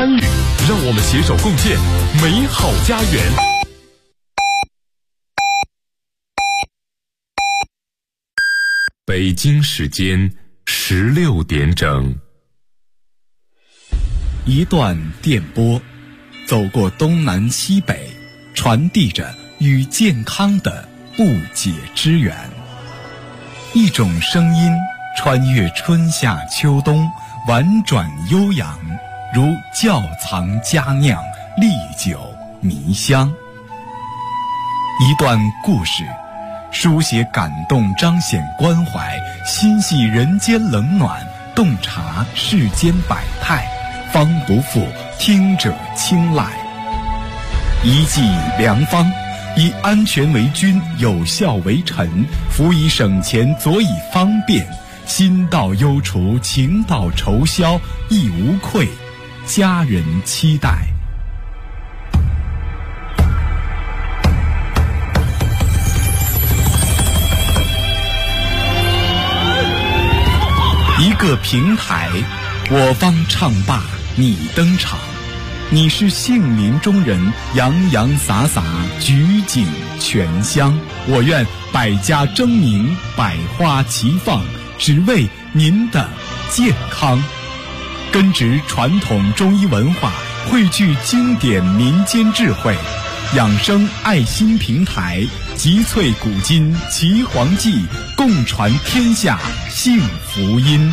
参与，让我们携手共建美好家园。北京时间16点整， 一段电波，走过东南西北，传递着与健康的不解之缘。一种声音穿越春夏秋冬，婉转悠扬，如窖藏佳酿，历久弥香。一段故事，书写感动，彰显关怀，心系人间冷暖，洞察世间百态，方不负听者青睐。一剂良方，以安全为君，有效为臣，辅以省钱，佐以方便，心到忧除，情到愁消，亦无愧，家人期待。一个平台，我方唱罢你登场，你是杏林中人，洋洋洒洒，举景全香。我愿百家争鸣，百花齐放，只为您的健康。根植传统中医文化，汇聚经典民间智慧，养生爱心平台，集萃古今奇黄记，共传天下幸福音。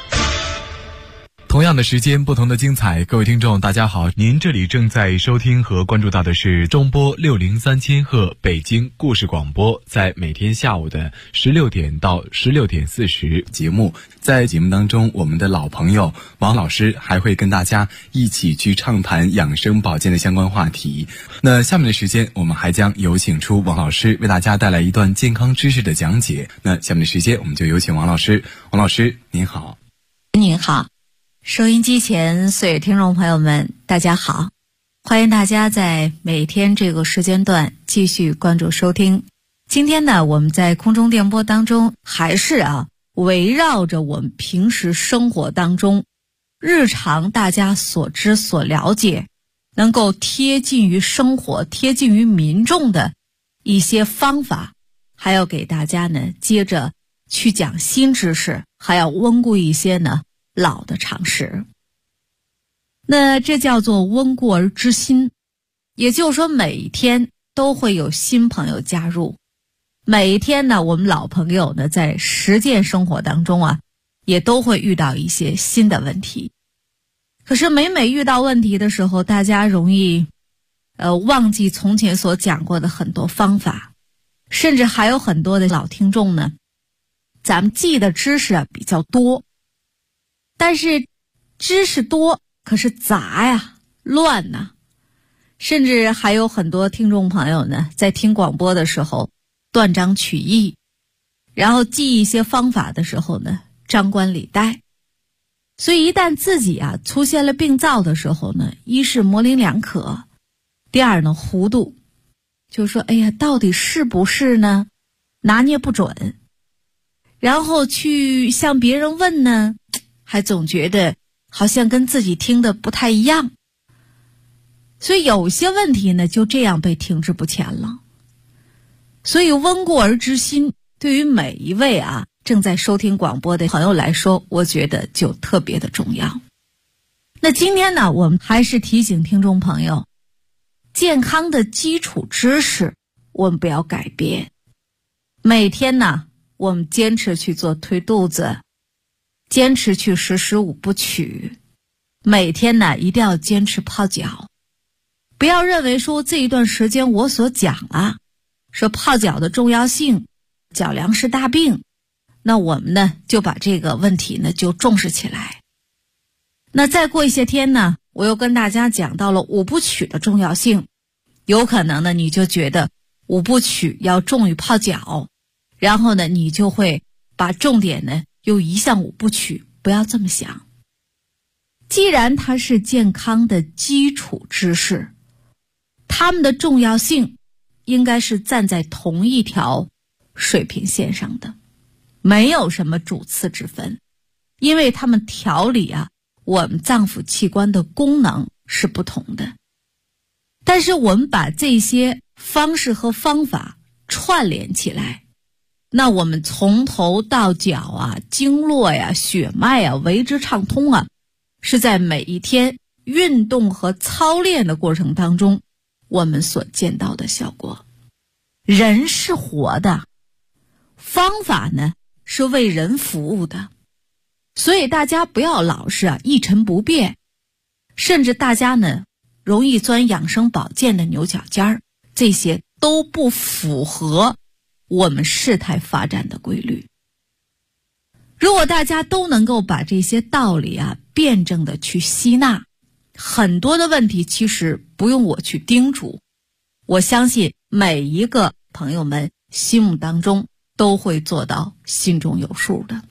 同样的时间，不同的精彩。各位听众大家好，您这里正在收听和关注到的是中波603千赫北京故事广播，在每天下午的16点到16点40节目。在节目当中，我们的老朋友王老师还会跟大家一起去畅谈养生保健的相关话题。那下面的时间，我们还将有请出王老师为大家带来一段健康知识的讲解。那下面的时间，我们就有请王老师。王老师您好。 您好，收音机前所有听众朋友们大家好，欢迎大家在每天这个时间段继续关注收听。今天呢，我们在空中电波当中还是围绕着我们平时生活当中日常大家所知所了解，能够贴近于生活贴近于民众的一些方法，还要给大家呢接着去讲新知识，还要温故一些呢老的常识。那这叫做温故而知新，也就是说每一天都会有新朋友加入，每一天呢我们老朋友呢在实践生活当中也都会遇到一些新的问题。可是每遇到问题的时候，大家容易忘记从前所讲过的很多方法，甚至还有很多的老听众呢，咱们记的知识比较多，但是知识多可是杂乱甚至还有很多听众朋友呢在听广播的时候断章取义，然后记一些方法的时候呢张冠李戴。所以一旦自己出现了病灶的时候呢，一是模棱两可，第二呢糊涂，就是说到底是不是呢拿捏不准，然后去向别人问呢还总觉得好像跟自己听的不太一样，所以有些问题呢就这样被停滞不前了。所以温故而知新，对于每一位正在收听广播的朋友来说，我觉得就特别的重要。那今天呢，我们还是提醒听众朋友，健康的基础知识我们不要改变。每天呢我们坚持去做推肚子，坚持去实施5不取，每天呢一定要坚持泡脚。不要认为说这一段时间我所讲说泡脚的重要性，脚凉是大病，那我们呢就把这个问题呢就重视起来。那再过一些天呢，我又跟大家讲到了5不取的重要性，有可能呢你就觉得5不取要重于泡脚，然后呢你就会把重点呢又移向5不取，不要这么想。既然它是健康的基础知识，它们的重要性应该是站在同一条水平线上的，没有什么主次之分，因为它们调理我们脏腑器官的功能是不同的。但是我们把这些方式和方法串联起来，那我们从头到脚啊，经络呀、血脉啊为之畅通啊，是在每一天运动和操练的过程当中我们所见到的效果。人是活的，方法呢是为人服务的，所以大家不要老是一成不变，甚至大家呢容易钻养生保健的牛角尖儿，这些都不符合我们事态发展的规律。如果大家都能够把这些道理辩证的去吸纳，很多的问题其实不用我去叮嘱，我相信每一个朋友们心目当中都会做到心中有数的。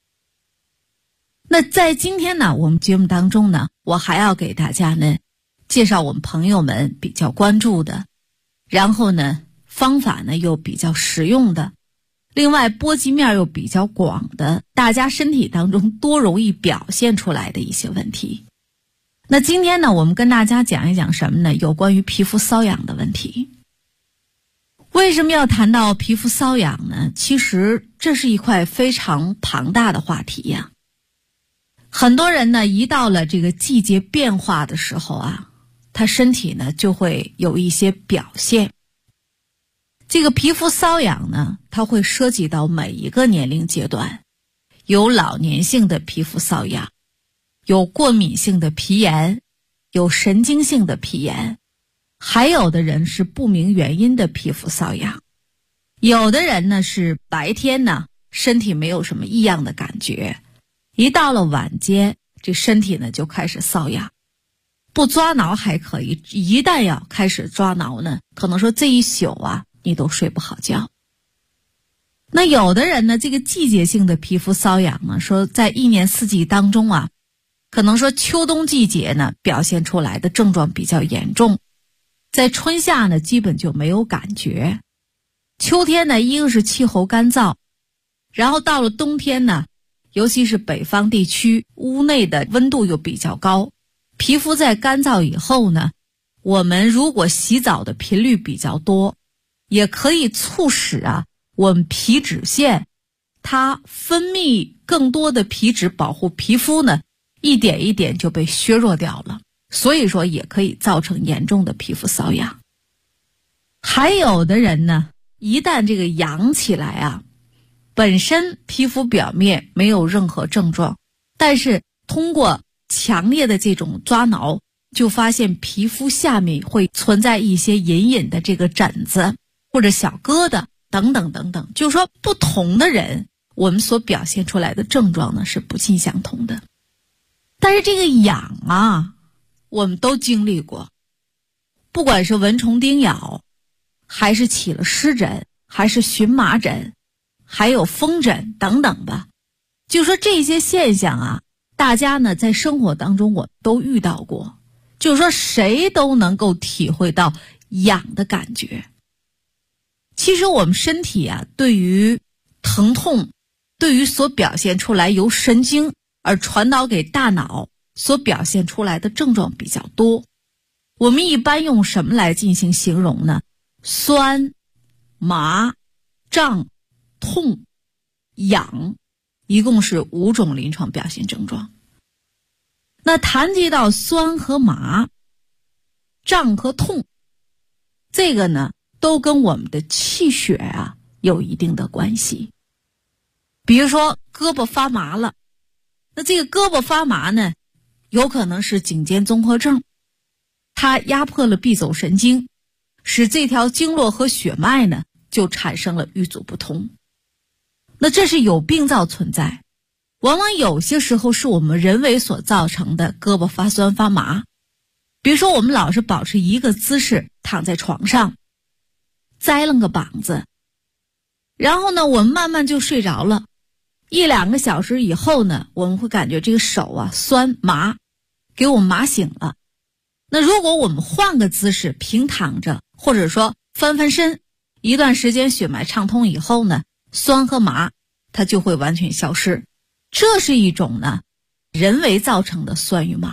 那在今天呢，我们节目当中呢，我还要给大家呢介绍我们朋友们比较关注的，然后呢方法呢又比较实用的，另外波及面又比较广的，大家身体当中多容易表现出来的一些问题。那今天呢，我们跟大家讲一讲什么呢？有关于皮肤瘙痒的问题。为什么要谈到皮肤瘙痒呢？其实这是一块非常庞大的话题呀。很多人呢，一到了这个季节变化的时候他身体呢就会有一些表现。这个皮肤瘙痒呢，它会涉及到每一个年龄阶段，有老年性的皮肤瘙痒，有过敏性的皮炎，有神经性的皮炎，还有的人是不明原因的皮肤瘙痒，有的人呢是白天呢身体没有什么异样的感觉，一到了晚间这身体呢就开始瘙痒，不抓挠还可以，一旦要开始抓挠呢，可能说这一宿你都睡不好觉。那有的人呢，这个季节性的皮肤瘙痒呢，说在一年四季当中可能说秋冬季节呢表现出来的症状比较严重，在春夏呢基本就没有感觉，秋天呢一个是气候干燥，然后到了冬天呢，尤其是北方地区屋内的温度又比较高，皮肤在干燥以后呢，我们如果洗澡的频率比较多，也可以促使我们皮脂腺它分泌更多的皮脂保护皮肤呢，一点一点就被削弱掉了，所以说也可以造成严重的皮肤瘙痒。还有的人呢，一旦这个痒起来本身皮肤表面没有任何症状，但是通过强烈的这种抓挠，就发现皮肤下面会存在一些隐隐的这个疹子或者小疙瘩等等等等，就是说不同的人我们所表现出来的症状呢是不尽相同的。但是这个痒我们都经历过，不管是蚊虫叮咬，还是起了湿疹，还是荨麻疹，还有风疹等等吧，就说这些现象大家呢在生活当中我都遇到过，就是说谁都能够体会到痒的感觉。其实我们身体对于疼痛，对于所表现出来由神经而传导给大脑所表现出来的症状比较多。我们一般用什么来进行形容呢？酸、麻、胀、痛、痒，一共是5种临床表现症状。那谈及到酸和麻、胀和痛，这个呢都跟我们的气血有一定的关系。比如说胳膊发麻了，那这个胳膊发麻呢，有可能是颈肩综合症，它压迫了臂走神经，使这条经络和血脉呢就产生了瘀阻不通。那这是有病灶存在，往往有些时候是我们人为所造成的胳膊发酸发麻。比如说我们老是保持一个姿势躺在床上，栽了个膀子，然后呢我们慢慢就睡着了，1-2个小时以后呢，我们会感觉这个手酸麻，给我们麻醒了。那如果我们换个姿势平躺着，或者说翻翻身，一段时间血脉畅通以后呢，酸和麻它就会完全消失。这是一种呢人为造成的酸与麻，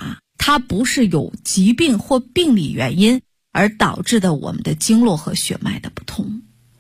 它不是有疾病或病理原因而导致的我们的经络和血脉的不通。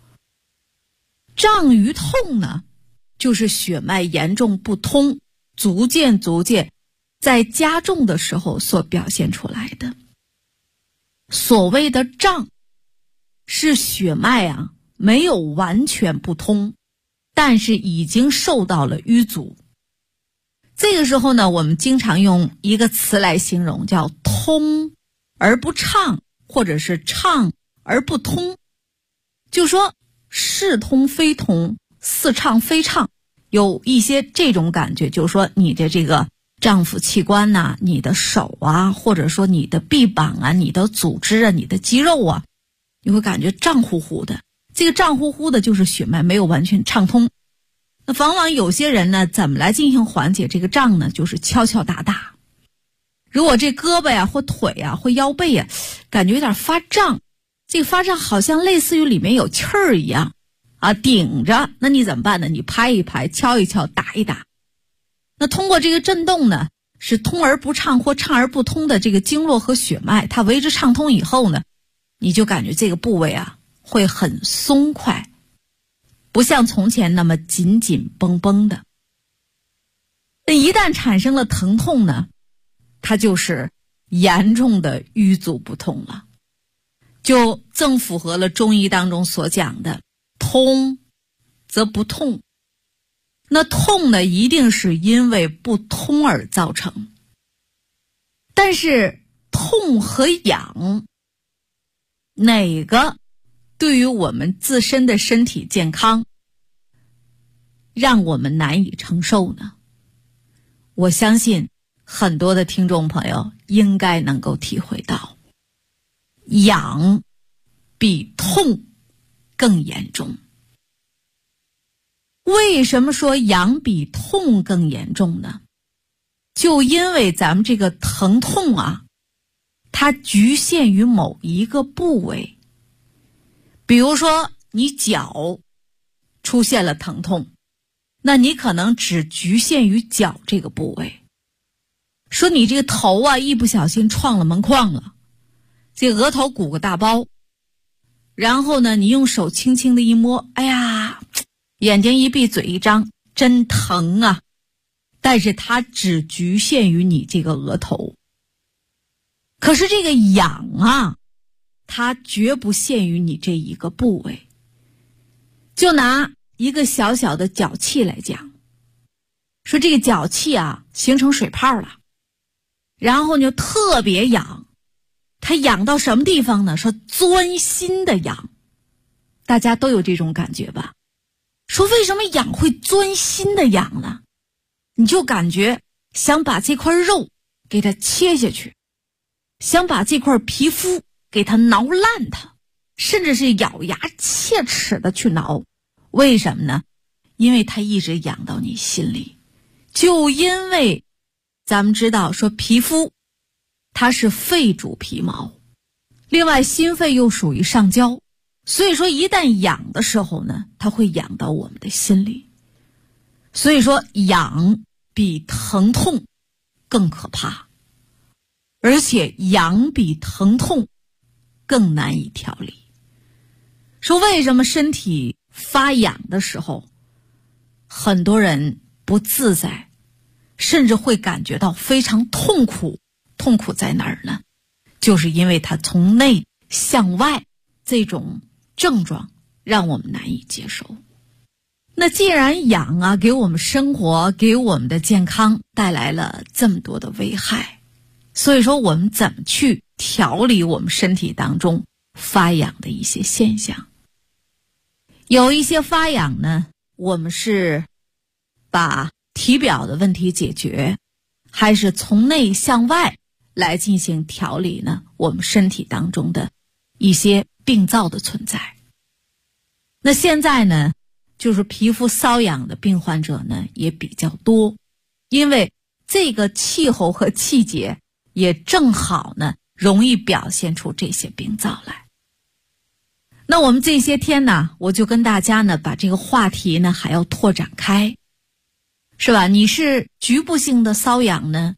胀与痛呢，就是血脉严重不通，逐渐在加重的时候所表现出来的。所谓的胀，是血脉没有完全不通，但是已经受到了淤阻。这个时候呢，我们经常用一个词来形容，叫通而不畅，或者是畅而不通。就说似通非通，似畅非畅，有一些这种感觉，就是说你的这个脏腑器官呐，你的手或者说你的臂膀你的组织你的肌肉你会感觉胀乎乎的。这个胀乎乎的就是血脉没有完全畅通。那往往有些人呢，怎么来进行缓解这个胀呢？就是敲敲打打。如果这胳膊或腿或腰背感觉有点发胀，这个发胀好像类似于里面有气儿一样顶着，那你怎么办呢？你拍一拍，敲一敲，打一打。那通过这个震动呢，使通而不畅或畅而不通的这个经络和血脉，它为之畅通以后呢，你就感觉这个部位会很松快，不像从前那么紧紧绷绷的。那一旦产生了疼痛呢，它就是严重的淤阻不通了，就正符合了中医当中所讲的通则不痛。那痛呢，一定是因为不通而造成。但是痛和痒，哪个对于我们自身的身体健康让我们难以承受呢？我相信很多的听众朋友应该能够体会到，痒比痛更严重。为什么说痒比痛更严重呢？就因为咱们这个疼痛它局限于某一个部位。比如说你脚出现了疼痛，那你可能只局限于脚这个部位。说你这个头一不小心撞了门框了，这额头鼓个大包，然后呢你用手轻轻的一摸，哎呀，眼睛一闭嘴一张，真疼啊。但是它只局限于你这个额头。可是这个痒它绝不限于你这一个部位。就拿一个小小的脚气来讲，说这个脚气形成水泡了，然后就特别痒。它痒到什么地方呢？说钻心的痒。大家都有这种感觉吧？说为什么痒会钻心的痒呢？你就感觉想把这块肉给它切下去，想把这块皮肤给它挠烂它，甚至是咬牙切齿的去挠。为什么呢？因为它一直痒到你心里。就因为咱们知道说皮肤它是肺主皮毛，另外心肺又属于上焦，所以说一旦痒的时候呢，它会痒到我们的心里。所以说痒比疼痛更可怕，而且痒比疼痛更难以调理。说为什么身体发痒的时候很多人不自在，甚至会感觉到非常痛苦。痛苦在哪儿呢？就是因为它从内向外这种症状让我们难以接受。那既然痒给我们生活给我们的健康带来了这么多的危害，所以说我们怎么去调理我们身体当中发痒的一些现象？有一些发痒呢，我们是把体表的问题解决，还是从内向外来进行调理呢？我们身体当中的一些病灶的存在。那现在呢，就是皮肤瘙痒的病患者呢也比较多，因为这个气候和季节也正好呢容易表现出这些病灶来。那我们这些天呢，我就跟大家呢把这个话题呢还要拓展开，是吧？你是局部性的瘙痒呢，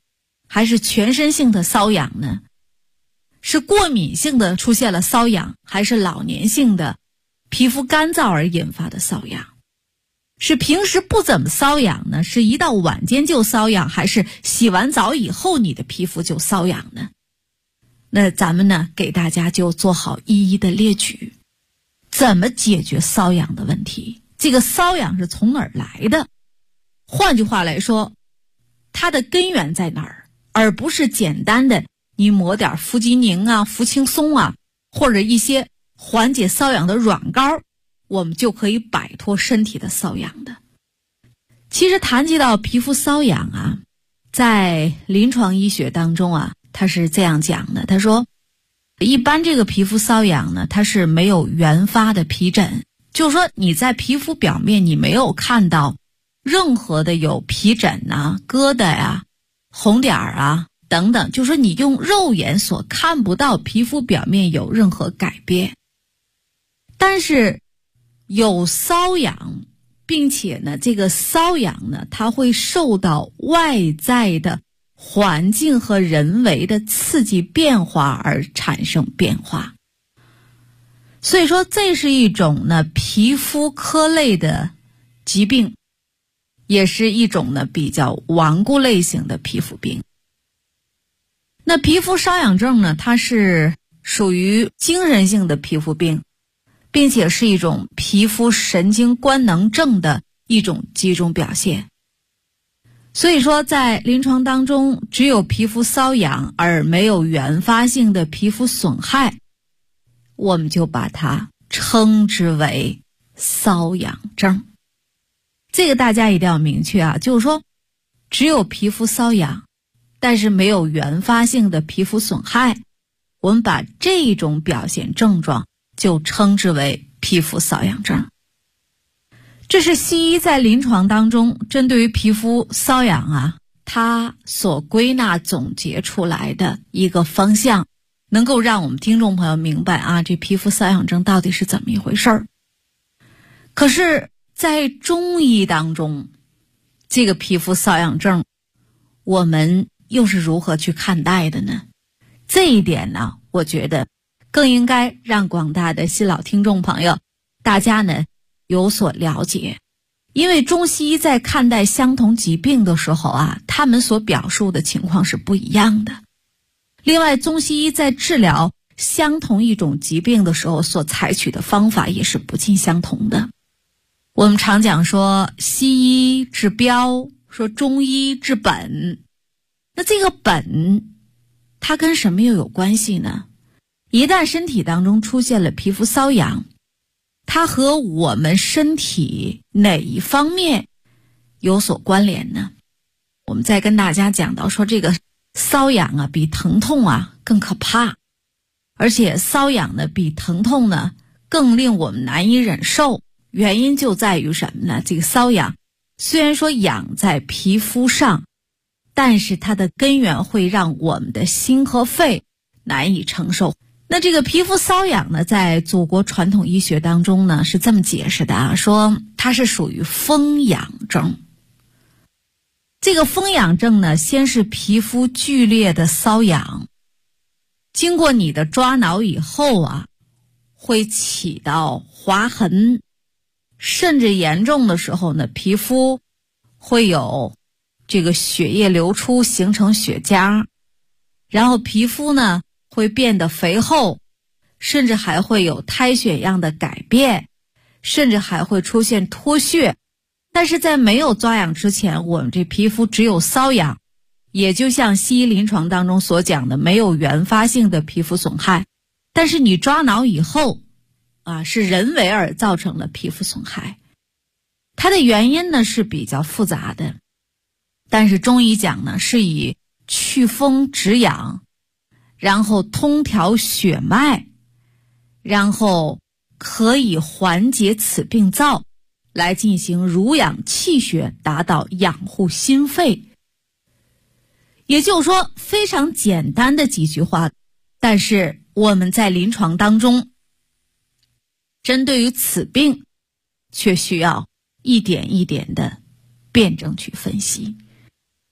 还是全身性的瘙痒呢？是过敏性的出现了瘙痒，还是老年性的皮肤干燥而引发的瘙痒？是平时不怎么瘙痒呢？是一到晚间就瘙痒，还是洗完澡以后你的皮肤就瘙痒呢？那咱们呢，给大家就做好一一的列举，怎么解决瘙痒的问题？这个瘙痒是从哪儿来的？换句话来说，它的根源在哪儿？而不是简单的你抹点福吉宁啊、福轻松啊，或者一些缓解瘙痒的软膏，我们就可以摆脱身体的瘙痒的。其实谈及到皮肤瘙痒啊，在临床医学当中啊，他是这样讲的，他说一般这个皮肤瘙痒呢，它是没有原发的皮疹，就是说你在皮肤表面你没有看到任何的有皮疹啊、疙瘩啊、红点啊等等，就是说你用肉眼所看不到皮肤表面有任何改变。但是有瘙痒，并且呢这个瘙痒呢它会受到外在的环境和人为的刺激变化而产生变化，所以说这是一种呢皮肤科类的疾病，也是一种呢比较顽固类型的皮肤病。那皮肤瘙痒症呢，它是属于精神性的皮肤病，并且是一种皮肤神经官能症的一种集中表现。所以说在临床当中，只有皮肤瘙痒而没有原发性的皮肤损害，我们就把它称之为瘙痒症。这个大家一定要明确啊，就是说只有皮肤瘙痒，但是没有原发性的皮肤损害，我们把这种表现症状就称之为皮肤瘙痒症。这是西医在临床当中针对于皮肤瘙痒啊，它所归纳总结出来的一个方向，能够让我们听众朋友明白啊，这皮肤瘙痒症到底是怎么一回事儿。可是在中医当中，这个皮肤瘙痒症我们又是如何去看待的呢？这一点呢，我觉得更应该让广大的新老听众朋友大家呢有所了解。因为中西医在看待相同疾病的时候啊，他们所表述的情况是不一样的。另外，中西医在治疗相同一种疾病的时候所采取的方法也是不尽相同的。我们常讲说西医治标，说中医治本，那这个本它跟什么又有关系呢？一旦身体当中出现了皮肤瘙痒，它和我们身体哪一方面有所关联呢？我们再跟大家讲到说，这个瘙痒啊比疼痛啊更可怕，而且瘙痒呢比疼痛呢更令我们难以忍受。原因就在于什么呢？这个瘙痒虽然说痒在皮肤上，但是它的根源会让我们的心和肺难以承受。那这个皮肤瘙痒呢，在祖国传统医学当中呢是这么解释的啊，说它是属于风痒症。这个风痒症呢，先是皮肤剧烈的瘙痒，经过你的抓挠以后啊，会起到划痕，甚至严重的时候呢，皮肤会有这个血液流出，形成血痂，然后皮肤呢会变得肥厚，甚至还会有苔藓样的改变，甚至还会出现脱屑。但是在没有抓痒之前，我们这皮肤只有瘙痒，也就像西医临床当中所讲的，没有原发性的皮肤损害。但是你抓挠以后啊，是人为而造成了皮肤损害。它的原因呢是比较复杂的，但是中医讲呢是以祛风止痒，然后通调血脉，然后可以缓解此病灶，来进行濡养气血，达到养护心肺。也就是说，非常简单的几句话，但是我们在临床当中针对于此病却需要一点一点的辩证去分析。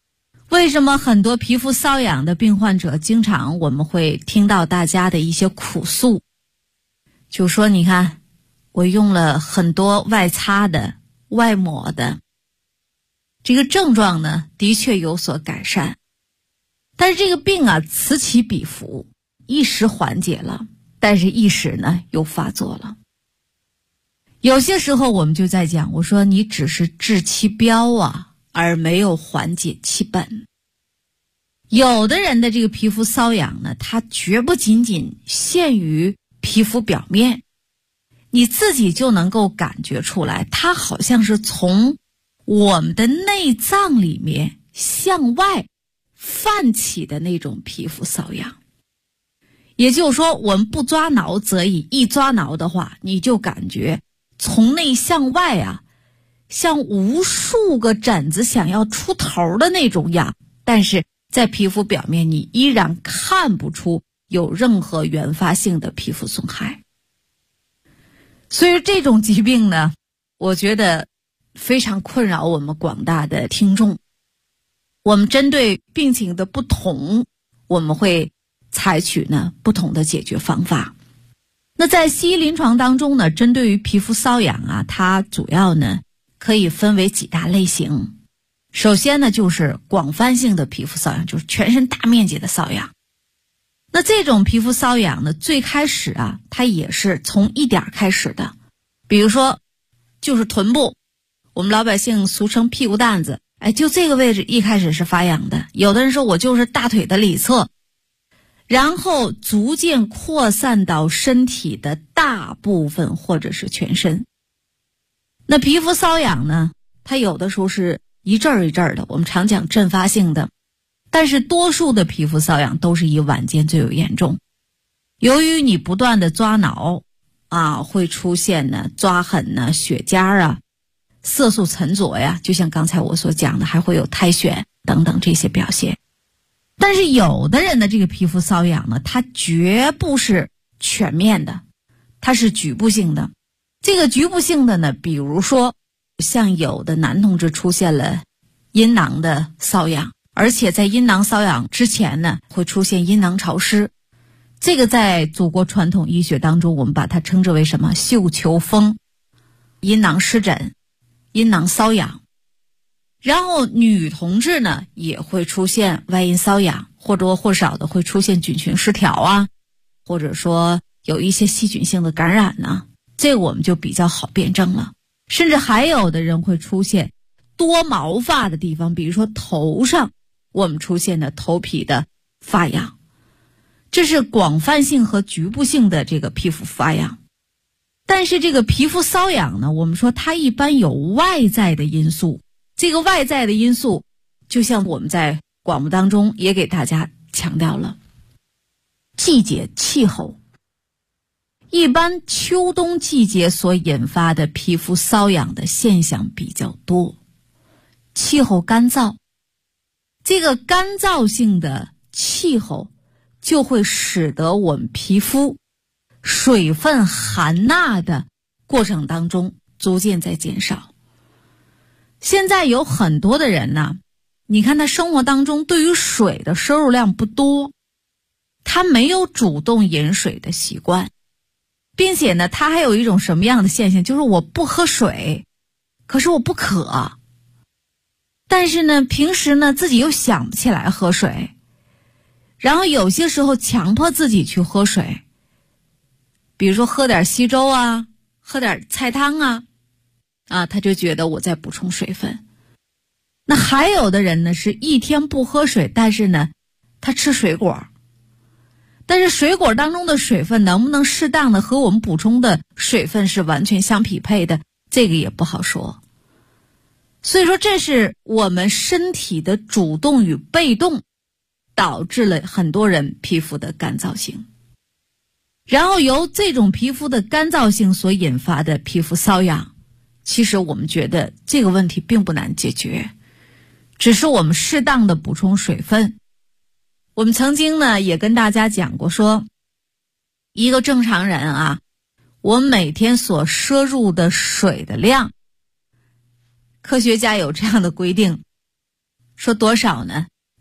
为什么很多皮肤瘙痒的病患者经常我们会听到大家的一些苦诉，就说你看我用了很多外擦的外抹的，这个症状呢的确有所改善，但是这个病啊此起彼伏，一时缓解了，但是一时呢又发作了。有些时候我们就在讲，我说你只是治其标啊，而没有缓解其本。有的人的这个皮肤瘙痒呢，它绝不仅仅限于皮肤表面，你自己就能够感觉出来，它好像是从我们的内脏里面向外泛起的那种皮肤瘙痒。也就是说，我们不抓挠则已，一抓挠的话，你就感觉从内向外啊，像无数个疹子想要出头的那种痒，但是在皮肤表面你依然看不出有任何原发性的皮肤损害。所以这种疾病呢，我觉得非常困扰我们广大的听众。我们针对病情的不同，我们会采取呢不同的解决方法。那在西医临床当中呢，针对于皮肤瘙痒啊，它主要呢可以分为几大类型。首先呢就是广泛性的皮肤瘙痒，就是全身大面积的瘙痒。那这种皮肤瘙痒呢，最开始啊它也是从一点开始的，比如说就是臀部，我们老百姓俗称屁股蛋子，就这个位置一开始是发痒的。有的人说我就是大腿的里侧，然后逐渐扩散到身体的大部分或者是全身。那皮肤瘙痒呢，它有的时候是一阵儿一阵儿的，我们常讲阵发性的，但是多数的皮肤瘙痒都是以晚间最为严重。由于你不断的抓挠啊，会出现呢抓痕呢、血痂啊、色素沉着呀，就像刚才我所讲的，还会有苔癣等等这些表现。但是有的人的这个皮肤瘙痒呢，它绝不是全面的，它是局部性的。这个局部性的呢，比如说像有的男同志出现了阴囊的瘙痒，而且在阴囊瘙痒之前呢，会出现阴囊潮湿。这个在祖国传统医学当中，我们把它称之为什么？绣球风、阴囊湿疹、阴囊瘙痒。然后女同志呢，也会出现外阴瘙痒，或多或少的会出现菌群失调啊，或者说有一些细菌性的感染呢，这个我们就比较好辨证了。甚至还有的人会出现多毛发的地方，比如说头上，我们出现的头皮的发痒，这是广泛性和局部性的这个皮肤发痒。但是这个皮肤瘙痒呢，我们说它一般有外在的因素，这个外在的因素就像我们在广播当中也给大家强调了，季节气候。一般秋冬季节所引发的皮肤瘙痒的现象比较多，气候干燥，这个干燥性的气候就会使得我们皮肤水分含纳的过程当中逐渐在减少。现在有很多的人呢，你看他生活当中对于水的摄入量不多，他没有主动饮水的习惯，并且呢，他还有一种什么样的现象，就是我不喝水，可是我不渴，但是呢，平时呢自己又想不起来喝水，然后有些时候强迫自己去喝水，比如说喝点稀粥啊，喝点菜汤啊，他就觉得我在补充水分。那还有的人呢，是一天不喝水，但是呢，他吃水果，但是水果当中的水分能不能适当的和我们补充的水分是完全相匹配的，这个也不好说。所以说这是我们身体的主动与被动导致了很多人皮肤的干燥性，然后由这种皮肤的干燥性所引发的皮肤瘙痒，其实我们觉得这个问题并不难解决，只是我们适当的补充水分。我们曾经呢也跟大家讲过说，一个正常人啊，我每天所摄入的水的量，科学家有这样的规定，说多少呢？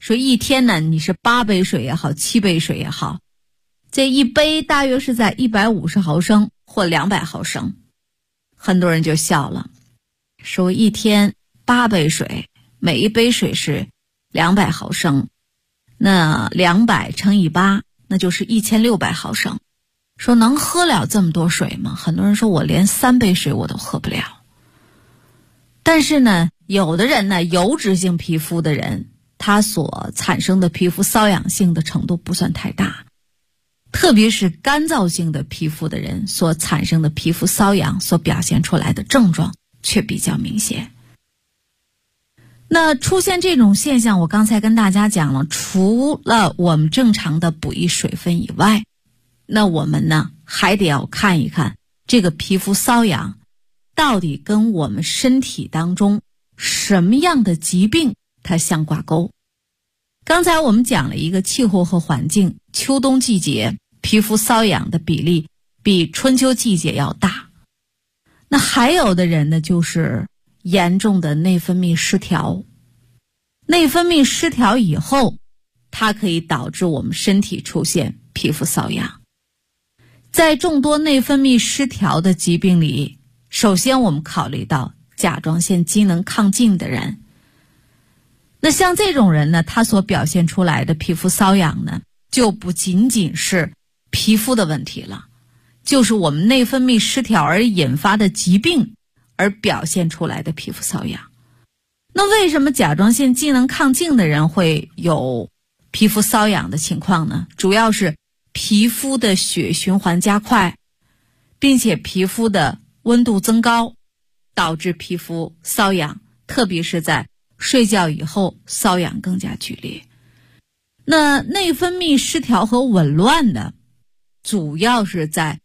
说一天呢，你是8杯水也好，7杯水也好，这一杯大约是在150毫升或200毫升。很多人就笑了，说一天8杯水，每一杯水是200毫升，那200乘以8，那就是1600毫升。说能喝了这么多水吗？很多人说我连3杯水我都喝不了。但是呢，有的人呢，油脂性皮肤的人，他所产生的皮肤瘙痒性的程度不算太大，特别是干燥性的皮肤的人所产生的皮肤瘙痒所表现出来的症状却比较明显。那出现这种现象，我刚才跟大家讲了，除了我们正常的补益水分以外，那我们呢还得要看一看这个皮肤瘙痒到底跟我们身体当中什么样的疾病它相挂钩。刚才我们讲了一个气候和环境，秋冬季节皮肤瘙痒的比例比春秋季节要大。那还有的人呢，就是严重的内分泌失调。内分泌失调以后，它可以导致我们身体出现皮肤瘙痒。在众多内分泌失调的疾病里，首先我们考虑到甲状腺机能亢进的人。那像这种人呢，他所表现出来的皮肤瘙痒呢，就不仅仅是皮肤的问题了，就是我们内分泌失调而引发的疾病而表现出来的皮肤瘙痒。那为什么甲状腺机能亢进的人会有皮肤瘙痒的情况呢？主要是皮肤的血循环加快，并且皮肤的温度增高，导致皮肤瘙痒，特别是在睡觉以后瘙痒更加剧烈。那内分泌失调和紊乱的，主要是在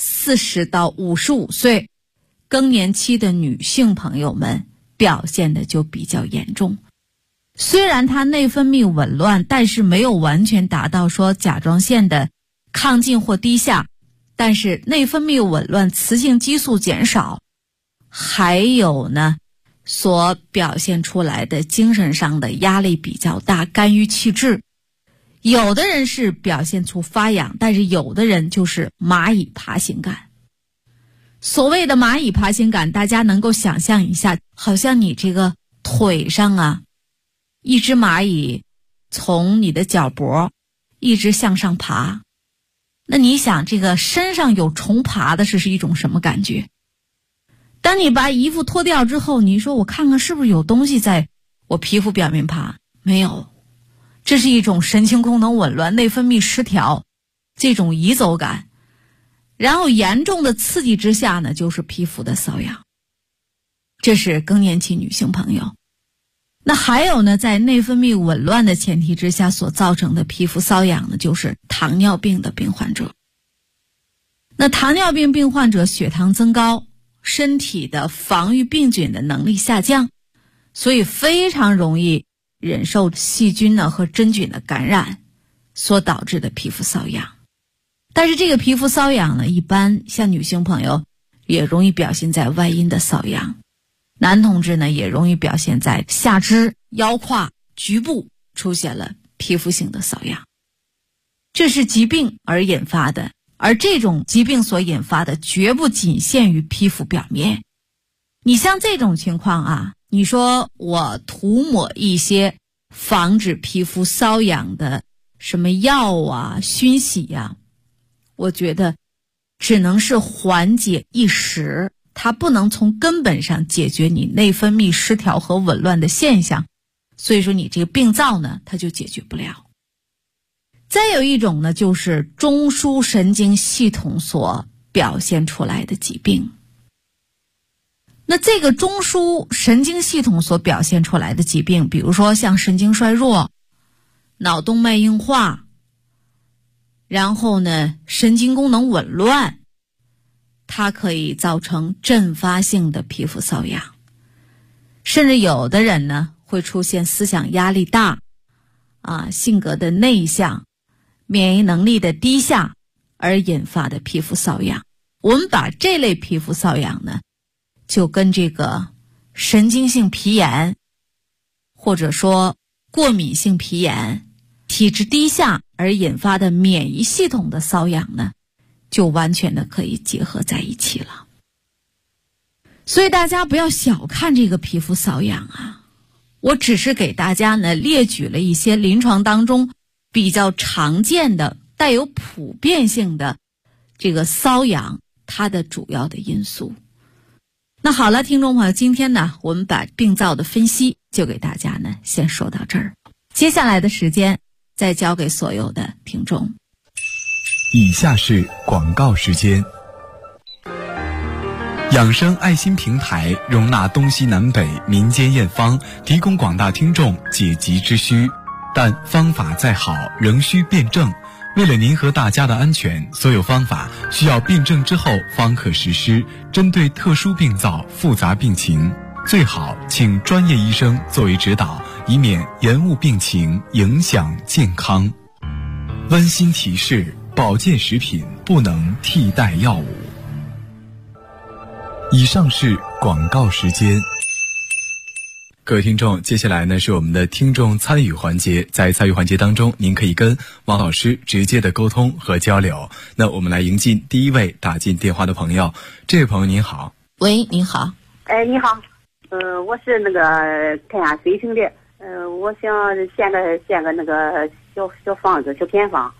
40到55岁更年期的女性朋友们表现的就比较严重。虽然它内分泌紊乱，但是没有完全达到说甲状腺的亢进或低下，但是内分泌紊乱，雌性激素减少，还有呢所表现出来的精神上的压力比较大，肝郁气滞。有的人是表现出发痒，但是有的人就是蚂蚁爬行感。所谓的蚂蚁爬行感，大家能够想象一下，好像你这个腿上啊，一只蚂蚁从你的脚脖一直向上爬，那你想这个身上有虫爬的是一种什么感觉？当你把衣服脱掉之后，你说我看看是不是有东西在我皮肤表面爬，没有，这是一种神经功能紊乱、内分泌失调，这种移走感。然后严重的刺激之下呢，就是皮肤的瘙痒。这是更年期女性朋友。那还有呢，在内分泌紊乱的前提之下所造成的皮肤瘙痒呢，就是糖尿病的病患者。那糖尿病病患者血糖增高，身体的防御病菌的能力下降，所以非常容易忍受细菌呢和真菌的感染所导致的皮肤瘙痒。但是这个皮肤瘙痒呢，一般像女性朋友也容易表现在外阴的瘙痒，男同志呢也容易表现在下肢、腰胯、局部出现了皮肤性的瘙痒。这是疾病而引发的，而这种疾病所引发的绝不仅限于皮肤表面。你像这种情况啊，你说我涂抹一些防止皮肤瘙痒的什么药啊、熏洗啊，我觉得只能是缓解一时，它不能从根本上解决你内分泌失调和紊乱的现象，所以说你这个病灶呢，它就解决不了。再有一种呢，就是中枢神经系统所表现出来的疾病。那这个中枢神经系统所表现出来的疾病，比如说像神经衰弱、脑动脉硬化，然后呢神经功能紊乱，它可以造成阵发性的皮肤瘙痒。甚至有的人呢会出现思想压力大性格的内向、免疫能力的低下而引发的皮肤瘙痒。我们把这类皮肤瘙痒呢，就跟这个神经性皮炎或者说过敏性皮炎、体质低下而引发的免疫系统的瘙痒呢，就完全的可以结合在一起了。所以大家不要小看这个皮肤瘙痒啊，我只是给大家呢列举了一些临床当中比较常见的、带有普遍性的这个瘙痒它的主要的因素。那好了，听众朋友，今天呢我们把病灶的分析就给大家呢先说到这儿，接下来的时间再交给所有的听众。 以下是广告时间。养生爱心平台容纳东西南北民间验方，提供广大听众解急之需，但方法再好仍需辩证。为了您和大家的安全，所有方法需要辩证之后方可实施。针对特殊病灶、复杂病情，最好请专业医生作为指导，以免延误病情，影响健康。温馨提示：保健食品不能替代药物。以上是广告时间。各位听众，接下来呢是我们的听众参与环节。在参与环节当中，您可以跟王老师直接的沟通和交流。那我们来迎进第一位打进电话的朋友。这位朋友您好。 喂，您好。 你好，我是那个太安水城的，我想建个那个小房子，小偏房。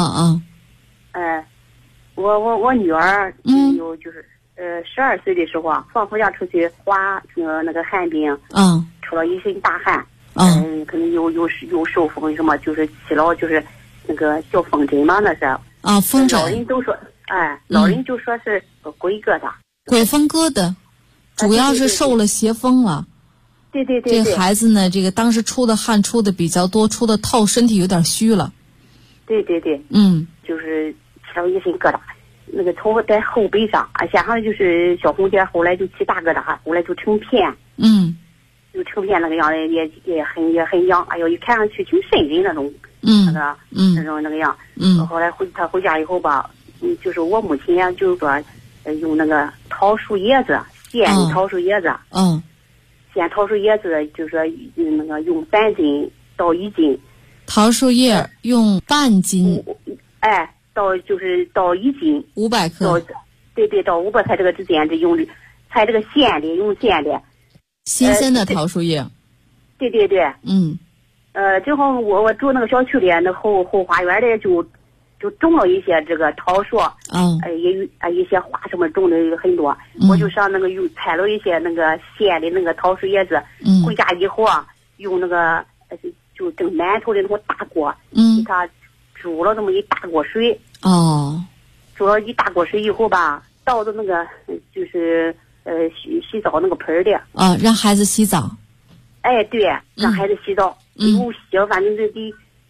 我女儿有就是12岁的时候啊，放暑假出去滑那个旱冰，出了一身大汗，可能有受风什么，就是起了就是那个叫风疹嘛，那是风疹。 老人都说，老人就说是鬼疙瘩， 鬼风疙瘩，主要是受了邪风了。 对。 这个孩子呢，这个当时出的汗出的比较多，出的透，身体有点虚了。对。 就是起了一身疙瘩。那个头在后背上先上就是小红点，后来就起大疙瘩，后来就成片，就成片那个样子，也很痒，哎呦，一看上去挺瘆人那种，那个样。后来他回家以后吧，就是我母亲呀，就是说用那个桃树叶子，鲜的桃树叶子，鲜桃树叶子，就是说那个用半斤到1斤， 桃树叶用半斤， 到1斤 500克， 对，到500克这个之间，用采这个鲜的，用鲜的， 新鲜的桃树叶。 对。正好我住那个小区里，那后花园里就种了一些这个桃树，也有一些花什么种的很多，我就上那个采了一些那个鲜的那个桃树叶子，回家以后啊，用那个就蒸馒头的那个大锅，给它煮了这么一大锅水，煮了一大锅水以后吧，倒到那个就是洗澡那个盆里， 让孩子洗澡。 对，让孩子洗澡，有洗，反正得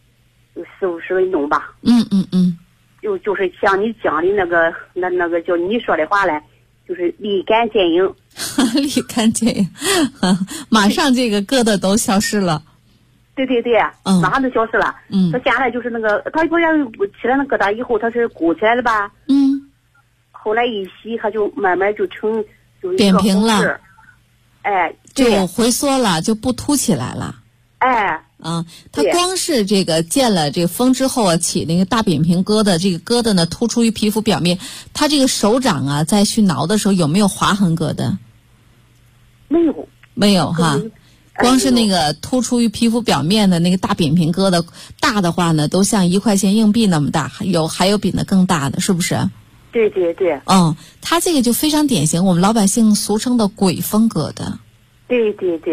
40-50分钟吧。就是像你讲的那个叫你说的话来，就是立竿见影。 立竿见影，马上这个疙瘩都消失了。 对，马上就消失了。他现在就是那个，他不然起来那疙瘩以后，他是鼓起来了吧？后来一洗，他就慢慢就成就扁平了。 对， 就回缩了，就不凸起来了。它光是这个见了这个风之后啊，起那个大扁平疙瘩，这个疙瘩呢突出于皮肤表面。它这个手掌啊，在去挠的时候有没有划痕疙瘩？没有哈。光是那个突出于皮肤表面的那个大扁平疙瘩，大的话呢，都像1块钱硬币那么大，还有比那更大的，是不是？ 对。 它这个就非常典型，我们老百姓俗称的鬼风疙瘩。 对。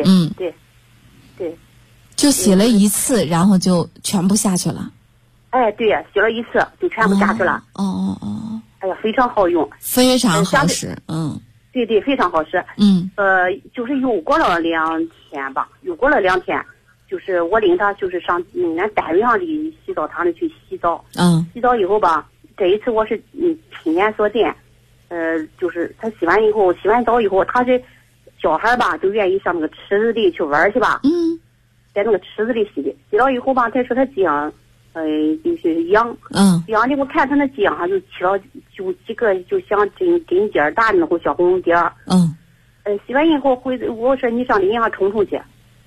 就洗了一次，然后就全部下去了。 对呀，洗了一次就全部下去了。哎呀，非常好用， 非常好使。 对，非常好使。就是又过了2天吧，就是我领他就是上俺单位上的洗澡堂里去洗澡。洗澡以后吧，这一次我是亲眼所见。就是他洗完澡以后，他这小孩吧就愿意上那个池子里去玩去吧。在那个池子里洗了以后吧，他说他痒，就是痒。痒的我看他那痒上就起了就几个就像针尖大的那个小红点儿。洗完以后我说你上林上冲去，回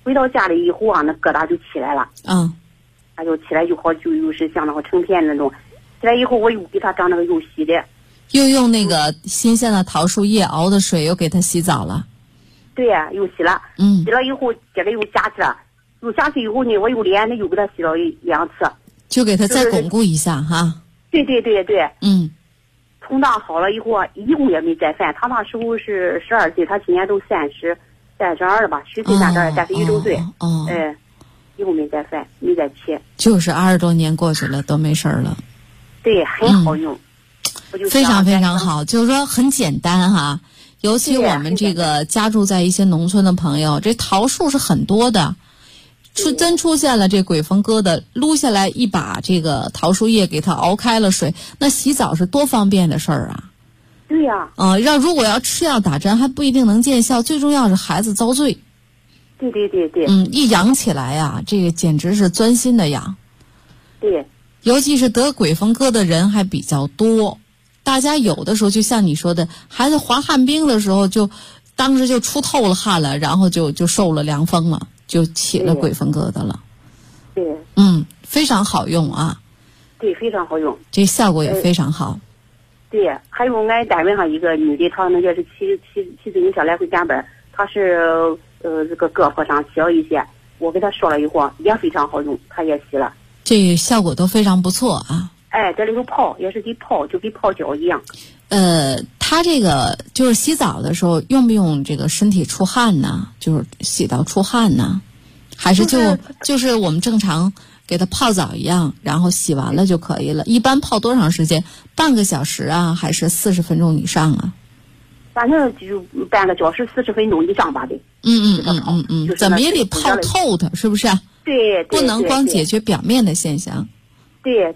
回到家里以后啊，那疙瘩就起来了。它就起来以后就又是像那个成片那种，起来以后我又给它长那个又洗的， 又用那个新鲜的桃树叶熬的水又给它洗澡了。 对呀，又洗了。洗了以后接着又下去了，又下去以后呢，我又连着又给它洗了2次， 就给它再巩固一下哈。 对。从那好了以后啊，一共也没再犯。他那时候是12岁，他今年都32了吧，10岁31周岁。一共没再犯，没再起。 就是20多年过去了都没事了。 对，很好用。 非常非常好，就是说很简单哈。尤其我们这个家住在一些农村的朋友，这桃树是很多的。真出现了这鬼风疙瘩，撸下来一把这个桃树叶，给它熬开了水，那洗澡是多方便的事儿啊！ 对呀。 如果要吃药打针还不一定能见效，最重要是孩子遭罪。 对。 一养起来呀，这个简直是钻心的养。 对。 尤其是得鬼风疙瘩人还比较多，大家有的时候就像你说的，孩子滑旱冰的时候当时就出透了汗了，然后就受了凉风了。就起了鬼风疙瘩了。 对。 非常好用啊。 对，非常好用。 这效果也非常好。 对，还有俺单位上一个女的，她那也是骑自行车来回赶班，她是这个胳膊上小一些，我给她说了以后也非常好用，她也洗了。 这效果都非常不错啊。 这里头泡也是给泡，就跟泡脚一样。 他这个就是洗澡的时候用不用这个身体出汗呢？就是洗到出汗呢，还是就是我们正常给它泡澡一样，然后洗完了就可以了？一般泡多长时间？半个小时啊，还是40分钟以上啊？ 反正就半个小时40分钟以上吧得。 怎么也得泡透它，是不是？ 对。 不能光解决表面的现象。 对。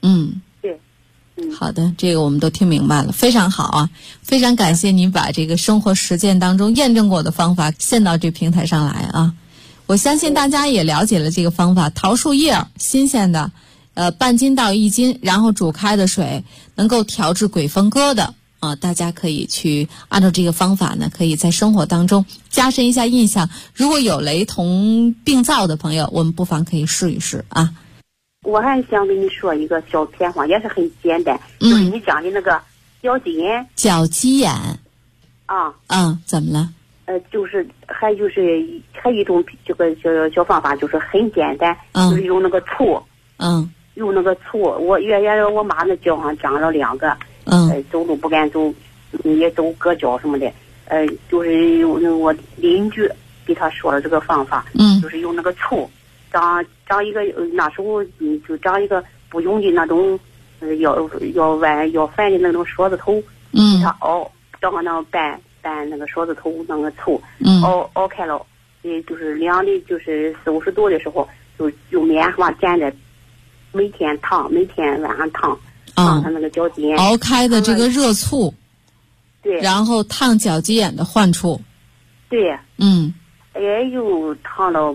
好的，这个我们都听明白了，非常好啊！非常感谢您把这个生活实践当中验证过的方法献到这平台上来啊！我相信大家也了解了这个方法，桃树叶新鲜的，半斤到1斤，然后煮开的水能够调治鬼风疙瘩啊！大家可以去按照这个方法呢，可以在生活当中加深一下印象。如果有雷同病灶的朋友，我们不妨可以试一试啊！ 我还想跟你说一个小偏方，也是很简单，就是你讲的那个脚鸡眼。 脚鸡眼。怎么了？ 就是还一种这个小方法，就是很简单，就是用那个醋。用那个醋，我我妈那脚上长了2个，走路不敢走，也走硌脚什么的，就是我邻居给他说了这个方法，就是用那个醋。长一个那时候就长一个不用的那种要饭的那种勺子头，他熬正好那拌那个勺子头那个醋，熬开了，就是凉的，就是40-50度的时候，就用棉花粘着，每天晚上烫他那个脚鸡眼， 熬开的这个热醋， 对， 然后烫脚鸡眼的患处， 对，又烫了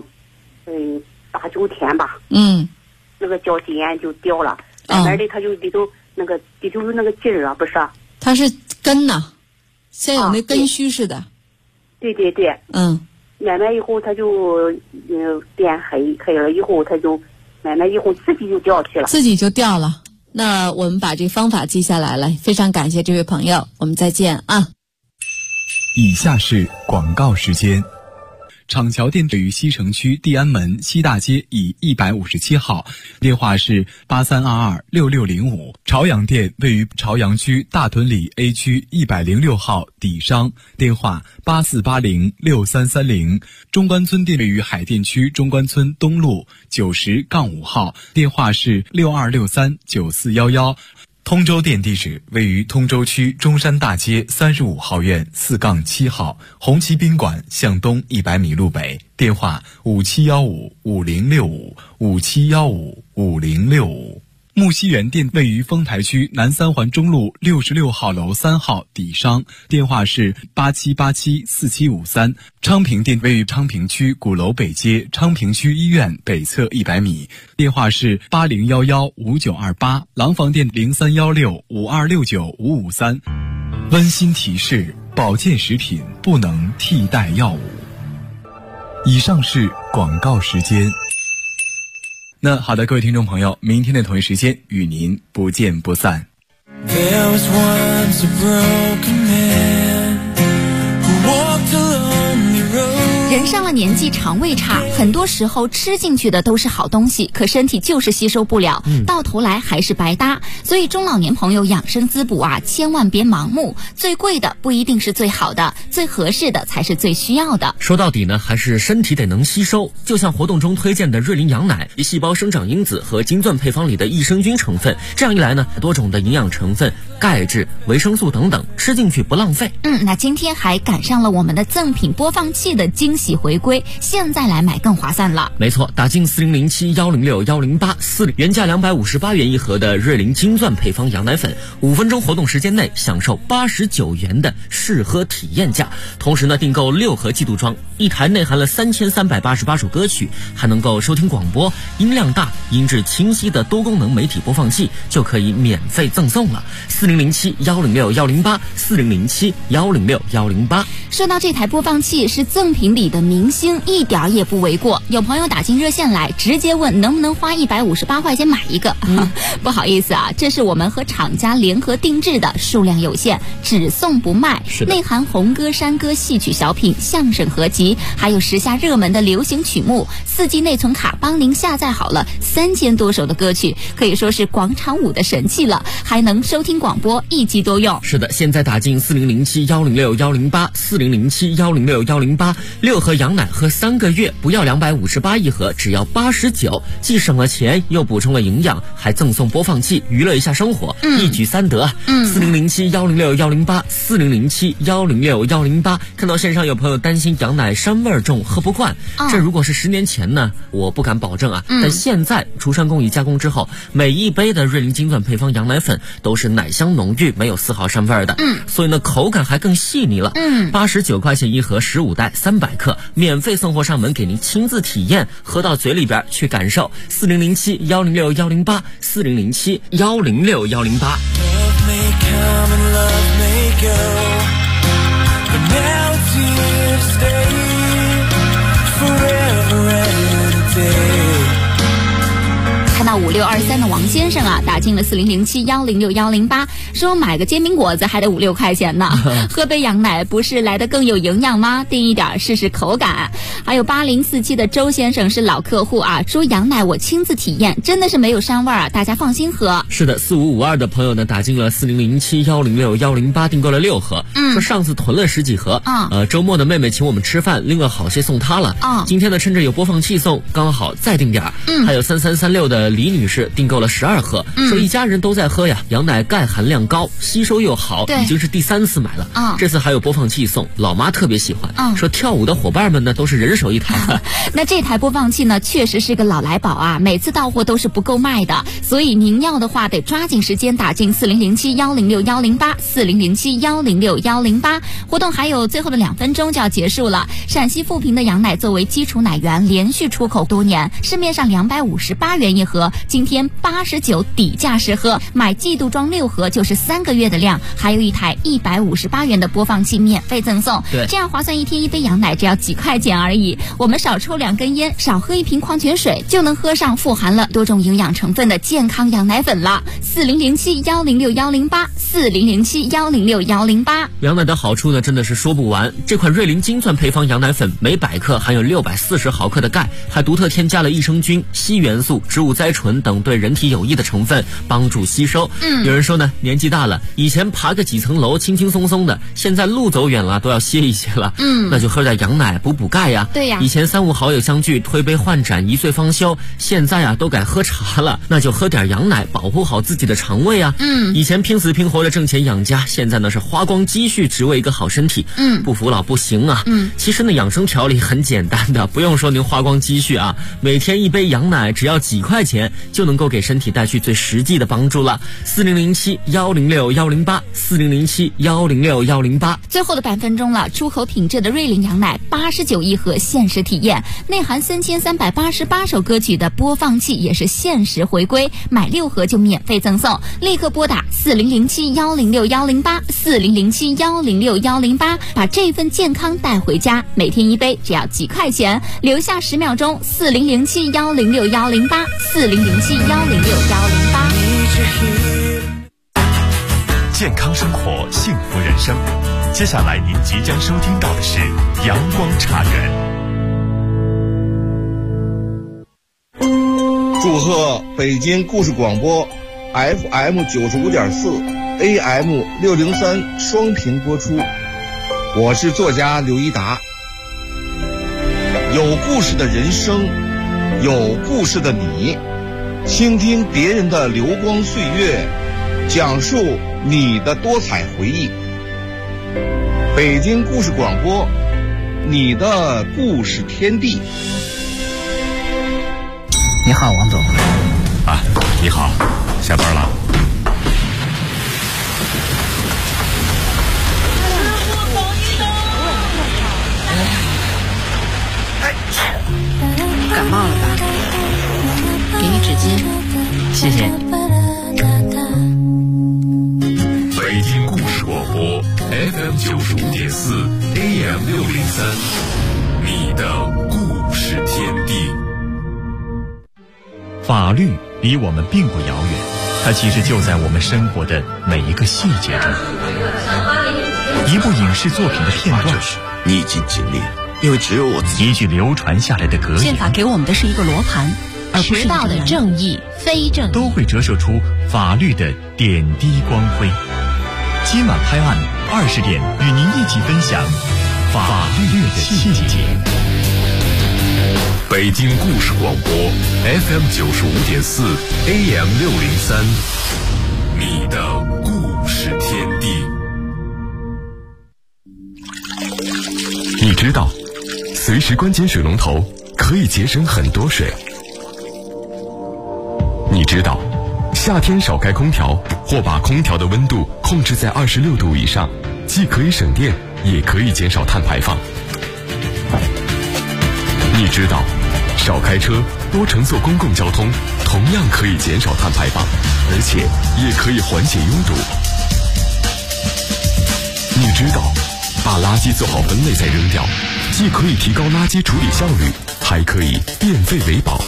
8-9天吧，那个脚鸡眼就掉了，慢慢的它就里头有那个劲儿啊，不是？ 它是根呐，像有那根须似的。 对。慢慢以后它就变黑了，以后它就慢慢以后自己就掉去了。 自己就掉了。那我们把这方法记下来了，非常感谢这位朋友，我们再见啊。 以下是广告时间。厂桥店位于西城区地安门西大街以157号，电话是83226605。朝阳店位于朝阳区大屯里 A 区106号底商，电话84806330。中关村店位于海淀区中关村东路90-5号，电话是62639411。通州店地址位于通州区中山大街35号院4-7号，红旗宾馆向东100米路北，电话57155065，57155065。木樨园店位于丰台区南三环中路66号楼3号底商，电话是87874753。昌平店位于昌平区鼓楼北街昌平区医院北侧100米，电话是80115928。廊坊店031652695553。温馨提示：保健食品不能替代药物。 以上是广告时间。那好的，各位听众朋友，明天的同一时间与您不见不散。There was once a broken man who walked a lonely road. 人上了年纪，肠胃差，很多时候吃进去的都是好东西，可身体就是吸收不了，到头来还是白搭。所以中老年朋友养生滋补啊，千万别盲目。最贵的不一定是最好的，最合适的才是最需要的。 说到底呢，还是身体得能吸收。就像活动中推荐的瑞麟羊奶，细胞生长因子和金钻配方里的益生菌成分，这样一来呢，多种的营养成分、钙质、维生素等等，吃进去不浪费。 那今天还赶上了我们的赠品播放器的惊喜回归，现在来买更划算了。 没错，打进4007106108，原价258元一盒的瑞麟金钻配方羊奶粉，5分钟活动时间内享受89元的试喝体验价。同时呢，订购6盒季度装，一台内含了3388首歌曲，还能够收听广播，音量大、音质清晰的多功能媒体播放器就可以免费赠送了。4007106108，4007106108。 说到这台播放器是赠品里的明星，一点也不为过。有朋友打进热线来，直接问能不能花158块钱买一个。不好意思啊，这是我们和厂家联合定制的，数量有限，只送不卖。内含红歌、山歌、戏曲小品、相声合集，还有时下热门的流行曲目，4G 内存卡帮您下载好了3000多首的歌曲，可以说是广场舞的神器了，还能收听广播，一机多用。 是的，现在打进4007106108，4007106108，6盒羊奶喝3个月，不要258一盒，只要89，既省了钱又补充了营养，还赠送播放器，娱乐一下生活，一举3得。4007106108，4007106108。看到线上有朋友担心羊奶膻味重，喝不惯，这如果是10年前呢，我不敢保证啊，但现在除山工艺加工之后，每一杯的瑞麟金钻配方羊奶粉都是奶香浓郁，没有丝毫膻味的，所以呢口感还更细腻了。89块钱一盒，15袋300克，免费送货上门，给您亲自体验，喝到嘴里边去感受。4007106108，4007106108。 看到5623的王先生啊，打进了4007106108，说买个煎饼果子还得5-6块钱呢，喝杯羊奶不是来得更有营养吗？订一点试试口感。还有8047的周先生是老客户啊，说羊奶我亲自体验，真的是没有膻味啊，大家放心喝。 是的，4552的朋友呢打进了4007106108，订购了6盒，说上次囤了10几盒，周末的妹妹请我们吃饭，拎了好些送她了，今天呢趁着有播放器送，刚好再订点。还有3336的李女士订购了12盒，说一家人都在喝呀，羊奶钙含量高，吸收又好，已经是第3次买了，这次还有播放器送，老妈特别喜欢，说跳舞的伙伴们呢都是人手一台。 那这台播放器呢确实是个老来宝啊，每次到货都是不够卖的，所以您要的话得抓紧时间打进4007106108，4007106108。活动还有最后的2分钟就要结束了。陕西富平的羊奶作为基础奶源，连续出口多年，市面上258元一盒，今天89底价试喝，买季度装6盒就是3个月的量，还有一台158元的播放器免费赠送。这样划算，1天1杯羊奶只要几块钱而已。我们少抽2根烟，少喝1瓶矿泉水，就能喝上富含了多种营养成分的健康羊奶粉了。4007106108，4007106108。 羊奶的好处呢真的是说不完，这款瑞麟金钻配方羊奶粉每100克含有640毫克的钙，还独特添加了益生菌、硒元素、植物甾醇等对人体有益的成分，帮助吸收。有人说呢，年纪大了，以前爬个几层楼轻轻松松的，现在路走远了都要歇一歇了，那就喝点羊奶补补钙呀。 对呀， 以前3、5好友相聚推杯换盏，一醉方休，现在啊都改喝茶了，那就喝点羊奶，保护好自己的肠胃啊。以前拼死拼活的挣钱养家，现在呢是花光积蓄只为一个好身体，不服老不行啊。其实呢养生调理很简单的，不用说您花光积蓄啊，每天1杯羊奶只要几块钱， 面，就能够给身体带去最实际的帮助了。4007-106-108，4007-106-108。 最后的半分钟了，出口品质的瑞麟羊奶89一盒限时体验，内含3388首歌曲的播放器也是限时回归，买6盒就免费赠送，立刻拨打4007-106-108，4007-106-108，把这份健康带回家，每天1杯只要几块钱，留下10秒钟，4007-106-108，4007-106-108。 健康生活，幸福人生。接下来您即将收听到的是阳光茶园。 祝贺北京故事广播 FM 95.4 AM 603双频播出。我是作家刘一达。有故事的人生，有故事的你，倾听别人的流光岁月，讲述你的多彩回忆。北京故事广播，你的故事天地。 你好，王总。 啊，你好，下班了。 感冒了吧？给你纸巾，谢谢。 北京故事广播 FM 95.4 AM 603，你的故事天地。法律离我们并不遥远，它其实就在我们生活的每一个细节中。一部影视作品的片段， 你已经尽力了，因为只有我自己。 一句流传下来的格言， 宪法给我们的是一个罗盘，而不是迟到的正义、非正义， 都会折射出法律的点滴光辉。今晚拍案20点，与您一起分享法律的细节。北京故事广播 FM 95.4 AM 603，你的故事天地。你知道，随时关紧水龙头可以节省很多水。你知道，夏天少开空调或把空调的温度控制在26度以上，既可以省电，也可以减少碳排放。你知道，少开车，多乘坐公共交通，同样可以减少碳排放，而且也可以缓解拥堵。你知道，把垃圾做好分类再扔掉，既可以提高垃圾处理效率，还可以变废为宝。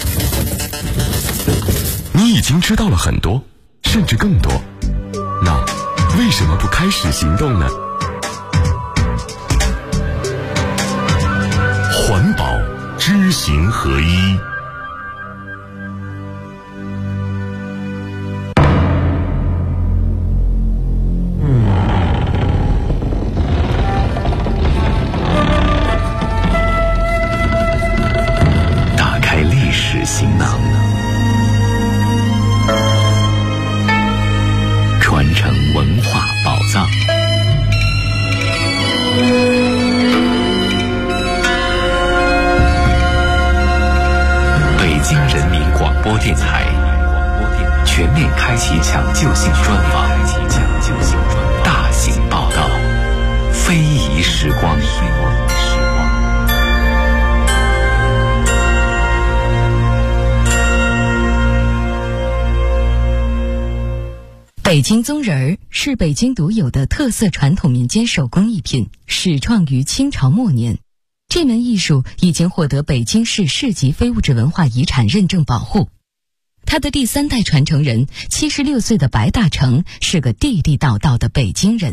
你已经知道了很多，甚至更多，那为什么不开始行动呢？环保知行合一。 打开历史行囊，传承文化宝藏。北京人民广播电台全面开启抢救性专访，大型报道，非遗时光。 北京棕人儿是北京独有的特色传统民间手工艺品，始创于清朝末年。这门艺术已经获得北京市市级非物质文化遗产认证保护。他的第3代传承人76岁的白大成是个地地道道的北京人。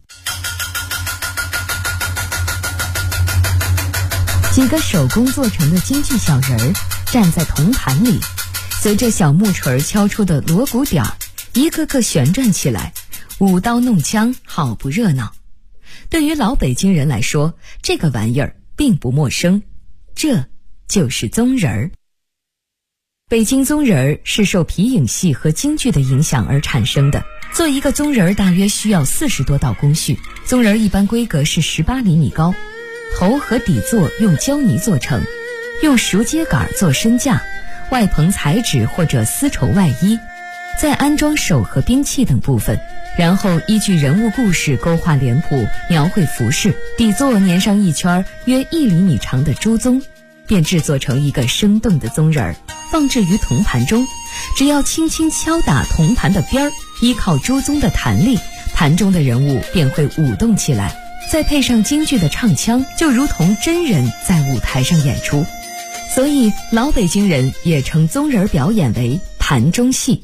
几个手工做成的京剧小人儿站在铜盘里，随着小木锤敲出的锣鼓点儿，一个个旋转起来，舞刀弄枪，好不热闹。对于老北京人来说，这个玩意儿并不陌生，这就是棕人儿。北京棕人儿是受皮影戏和京剧的影响而产生的。做一个棕人儿大约需要40多道工序。棕人儿一般规格是18厘米高，头和底座用胶泥做成，用熟秸秆做身架， 外棚彩纸或者丝绸外衣，再安装手和兵器等部分，然后依据人物故事勾画脸谱，描绘服饰，底座粘上一圈约1厘米长的猪鬃，便制作成一个生动的鬃人，放置于铜盘中。只要轻轻敲打铜盘的边儿，依靠猪鬃的弹力，盘中的人物便会舞动起来，再配上京剧的唱腔，就如同真人在舞台上演出。所以老北京人也称鬃人表演为盘中戏。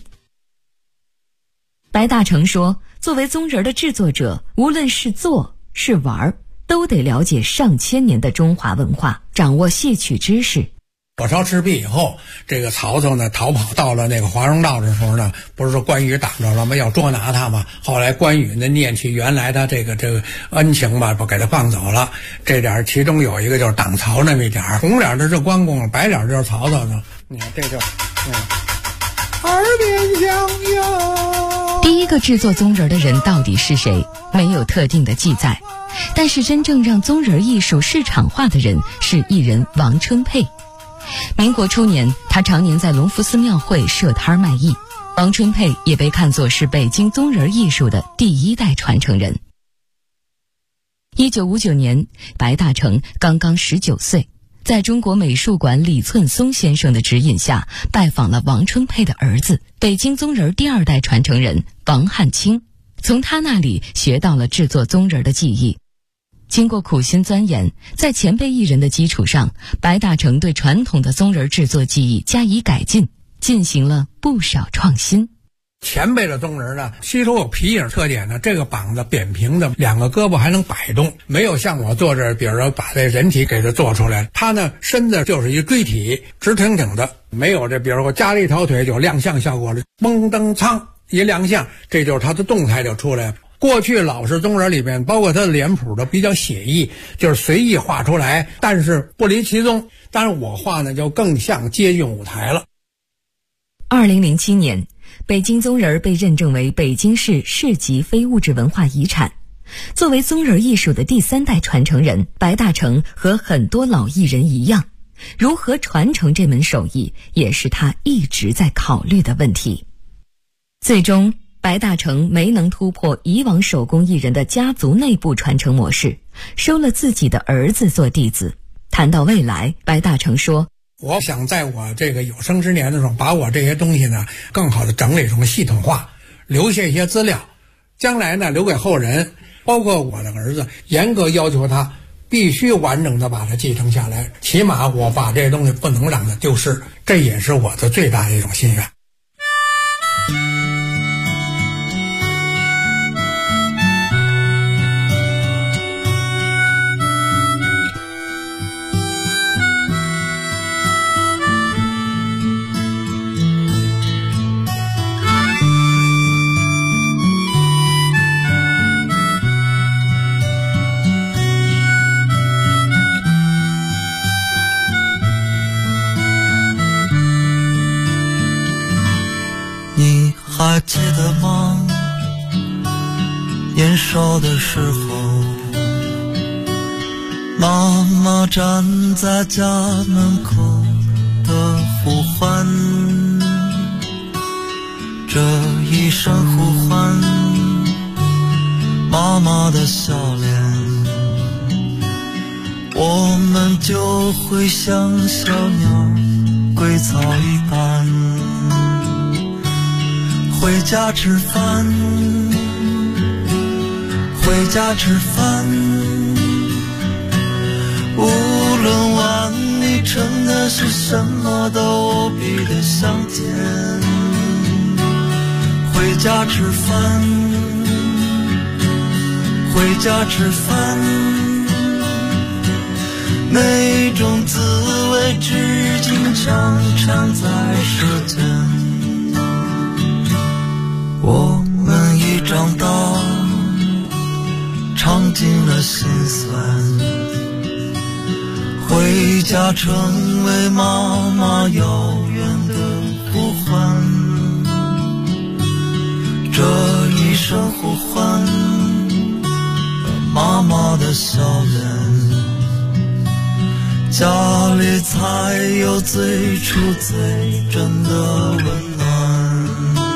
白大成说，作为鬃人的制作者，无论是做是玩，都得了解上千年的中华文化，掌握戏曲知识。 火烧赤壁以后，这个曹操呢逃跑到了那个华容道的时候呢，不是说关羽挡着了吗？要捉拿他嘛。后来关羽呢念起原来他这个恩情吧，不给他放走了。这点其中有一个就是挡曹那么一点，红脸的是关公，白脸就是曹操呢。你看这就耳边响哟。 第一个制作鬃人的人到底是谁？没有特定的记载。但是真正让鬃人艺术市场化的人是艺人王春佩。民国初年，他常年在隆福寺庙会设摊卖艺。王春佩也被看作是北京鬃人艺术的第1代传承人。1959年，白大成刚刚19岁，在中国美术馆李寸松先生的指引下，拜访了王春佩的儿子，北京鬃人第2代传承人王汉卿，从他那里学到了制作鬃人的技艺。经过苦心钻研，在前辈艺人的基础上，白大成对传统的鬃人制作技艺加以改进，进行了不少创新。 前辈的鬃人呢，吸收有皮影特点呢，这个膀子扁平的，2个胳膊还能摆动，没有像我做这，比如说把这人体给它做出来，它呢身子就是一锥体，直挺挺的，没有这，比如说加了一条腿就亮相效果了，嘣噔噌一亮相，这就是它的动态就出来了。过去老式鬃人里面，包括他的脸谱都比较写意，就是随意画出来，但是不离其宗。但是我画呢，就更像接近舞台了。 2007年，北京鬃人被认证为北京市市级非物质文化遗产。作为鬃人艺术的第3代传承人，白大成和很多老艺人一样，如何传承这门手艺，也是他一直在考虑的问题。最终，白大成没能突破以往手工艺人的家族内部传承模式，收了自己的儿子做弟子。谈到未来，白大成说， 我想在我这个有生之年的时候，把我这些东西呢更好的整理成系统化，留下一些资料，将来呢留给后人，包括我的儿子，严格要求他必须完整的把它继承下来，起码我把这些东西不能让它丢失，这也是我的最大的一种心愿。 还记得吗？年少的时候，妈妈站在家门口的呼唤，这一声呼唤，妈妈的笑脸，我们就会像小鸟归巢一般，回家吃饭，回家吃饭，无论碗里盛的是什么都无比的香甜。回家吃饭，回家吃饭，那种滋味至今常常在舌尖。我们已长大，尝尽了心酸，回家成为妈妈遥远的呼唤，这一声呼唤，妈妈的笑脸， 家里才有最初最真的温暖。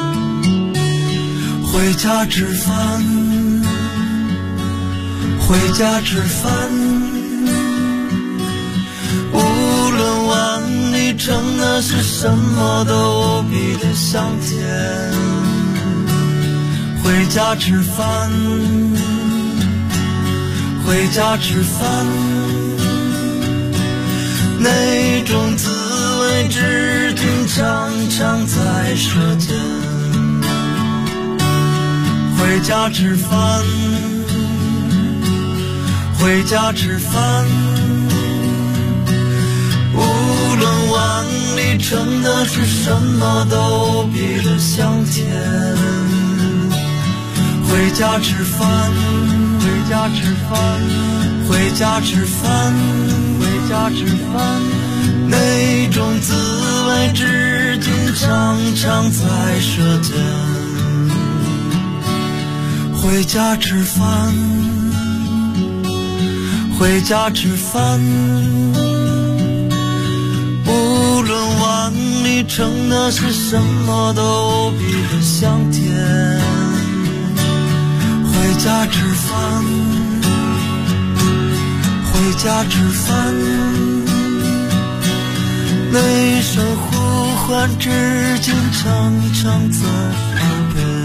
回家吃饭，回家吃饭，无论碗里盛的是什么都无比的香甜。回家吃饭，回家吃饭，那种滋味至今常常在舌尖。回家吃饭，回家吃饭，无论碗里盛的是什么都无比的香甜。回家吃饭，回家吃饭，回家吃饭，回家吃饭，那种滋味至今常常在舌尖。回家吃饭，回家吃饭，无论碗里盛的是什么都无比的香甜。回家吃饭，回家吃饭，那一声呼唤至今常常在耳边。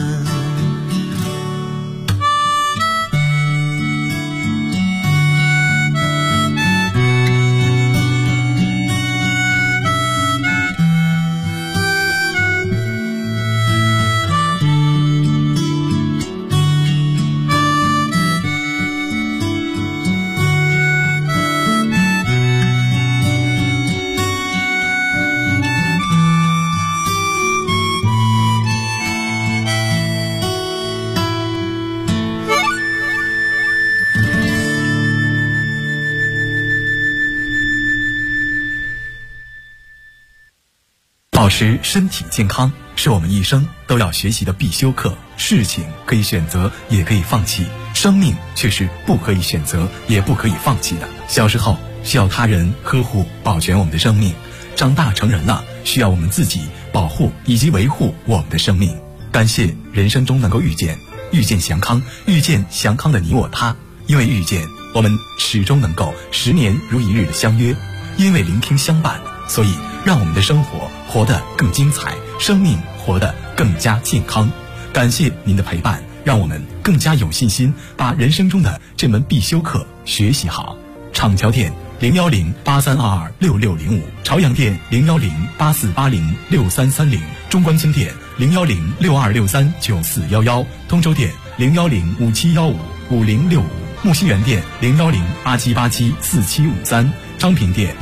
保持身体健康是我们一生都要学习的必修课。事情可以选择，也可以放弃，生命却是不可以选择，也不可以放弃的。小时候需要他人呵护保全我们的生命，长大成人了需要我们自己保护以及维护我们的生命。感谢人生中能够遇见祥康，遇见祥康的你我他。因为遇见，我们始终能够10年如一日的相约；因为聆听相伴，所以让我们的生活活得更精彩，生命活得更加健康。感谢您的陪伴，让我们更加有信心把人生中的这门必修课学习好。厂桥店01083226605，朝阳店01084806330，中关村店01062639411，通州店01057155065，木樨园店01087874753，昌平店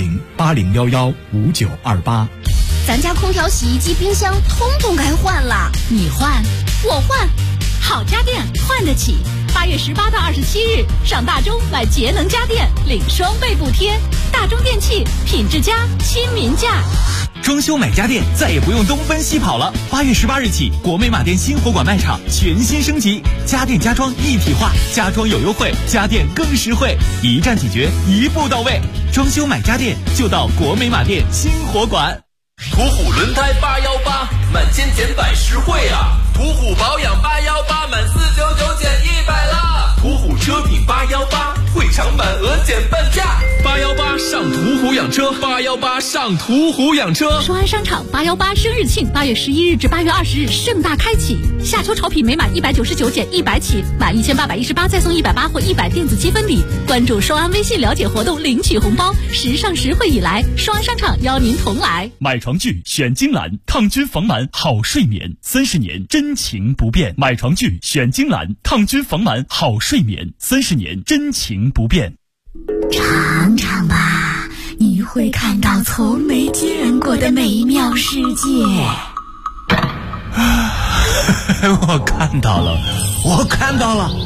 01080115928。 咱家空调、洗衣机、冰箱通通该换了，你换，我换，好家电换得起。8月18到27日，上大中买节能家电，领双倍补贴。大中电器，品质佳，亲民价。 装修买家电再也不用东奔西跑了。8月18日起，国美马店新火馆卖场全新升级，家电家装一体化，家装有优惠，家电更实惠，一站解决，一步到位。装修买家电就到国美马店新火馆。 途虎轮胎818，满千减百实惠啊！途虎保养818，满499减100啦！途虎车品818，会场满额减半价。818上途虎养车，818上途虎养车。 双安商场818生日庆，8月11日至8月20日盛大开启。夏秋潮品每满199减100起，满1818再送180或100电子积分礼。关注双安微信了解活动，领取红包。时尚实惠以来，双安商场邀您同来。 买床具选金兰，抗菌防螨好睡眠，30年真情不变。买床具选金兰，抗菌防螨好睡眠，30年真情不变。 尝尝吧，你会看到从没见过的美妙世界。 我看到了。